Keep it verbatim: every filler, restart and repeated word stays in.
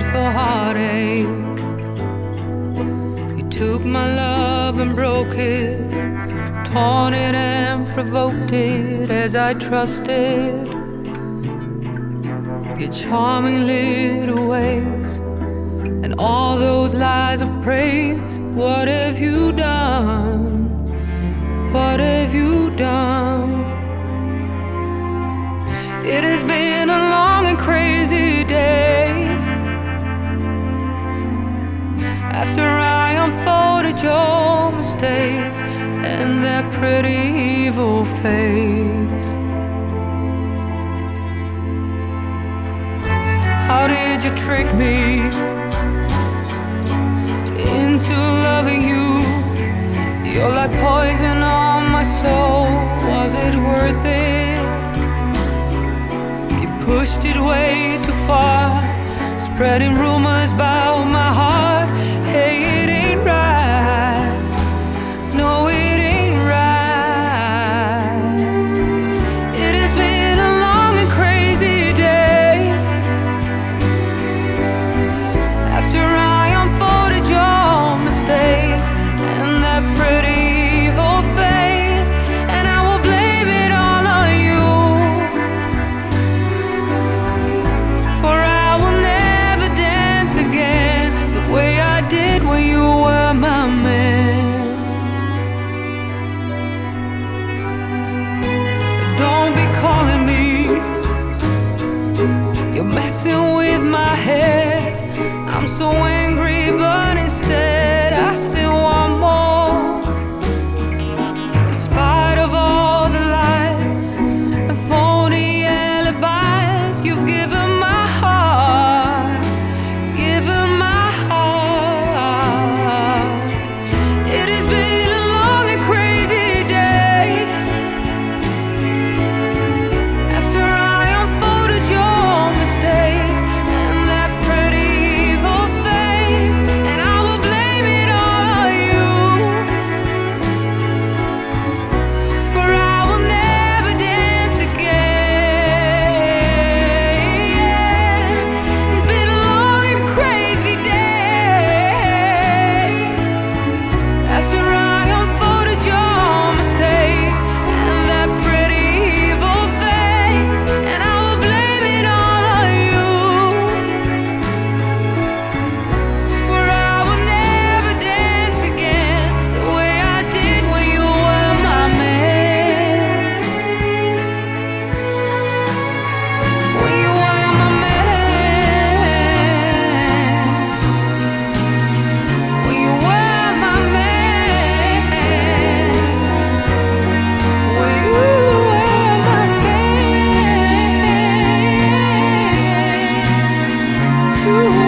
for heartache. You took my love and broke it, torn it and provoked it as I trusted your charming little ways and all those lies of praise. What have you done? What have you done? It has been a long and crazy day. After I unfolded your mistakes and that pretty evil face. How did you trick me into loving you? You're like poison on my soul. Was it worth it? You pushed it way too far, spreading rumors about my heart. Hey, it ain't right. No, it ain't right. It has been a long and crazy day. After I unfolded your mistakes and that pretty evil face, and I will blame it all on you. For I will never dance again the way I did when you were my man. Don't be calling me, you're messing with my head. I'm so angry, but instead I still want more. In spite of all the lies and phony alibis, you've given my heart, given my heart. It has been a long and crazy day. After I unfolded your mistakes and that pretty evil face, and I will blame it all on you. For I will never dance again. It's been a long and crazy day. After I unfolded your mistakes and that pretty evil face, and I will blame it all on you. For I will never dance again the way I did when you were my man. When you were my man. When you were my man. When you were my man. You